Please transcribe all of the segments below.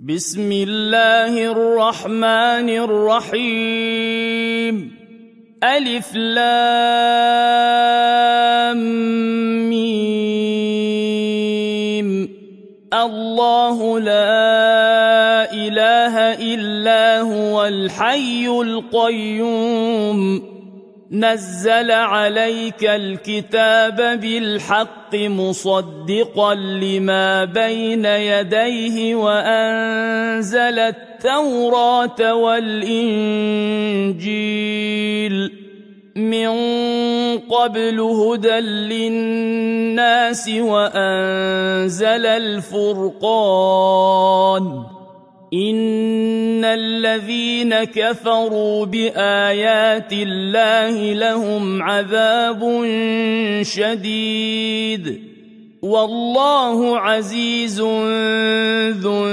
بسم الله الرحمن الرحيم. ألف لام ميم. الله لا إله إلا هو الحي القيوم. نزل عليك الكتاب بالحق مصدقا لما بين يديه وأنزل التوراة والإنجيل من قبل هدى للناس وأنزل الفرقان. إن الذين كفروا بآيات الله لهم عذاب شديد والله عزيز ذو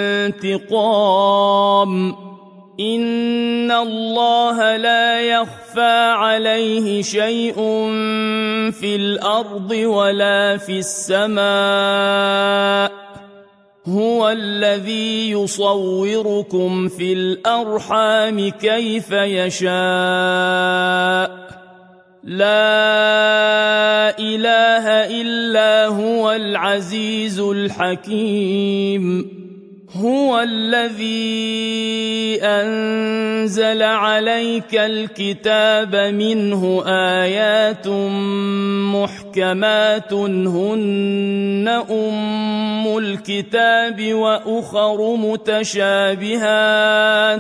انتقام. إن الله لا يخفى عليه شيء في الأرض ولا في السماء. هو الذي يصوركم في الأرحام كيف يشاء. لا إله إلا هو العزيز الحكيم. هو الذي أنزل عليك الكتاب منه آيات محكمات هن أم الكتاب وأخر متشابهات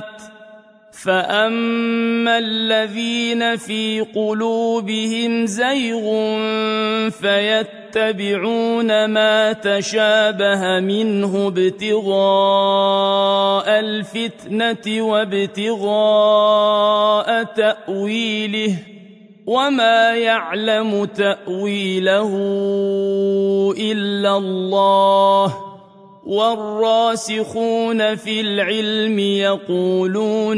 فأما الذين في قلوبهم زيغ فيتبعون ما تشابه منه ابتغاء الفتنة وابتغاء تأويله وما يعلم تأويله إلا الله. والراسخون في العلم يقولون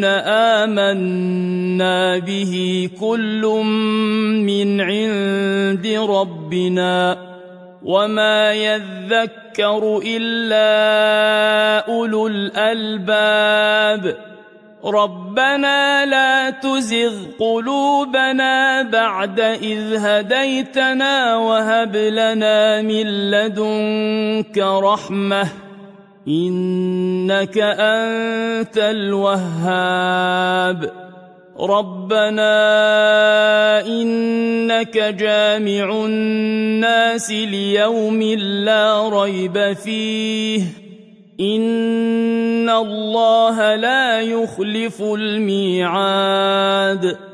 آمنا به كل من عند ربنا وما يذكر إلا أولو الألباب. ربنا لا تزغ قلوبنا بعد إذ هديتنا وهب لنا من لدنك رحمة إنك أنت الوهاب. ربنا إنك جامع الناس ليوم لا ريب فيه إن الله لا يخلف الميعاد.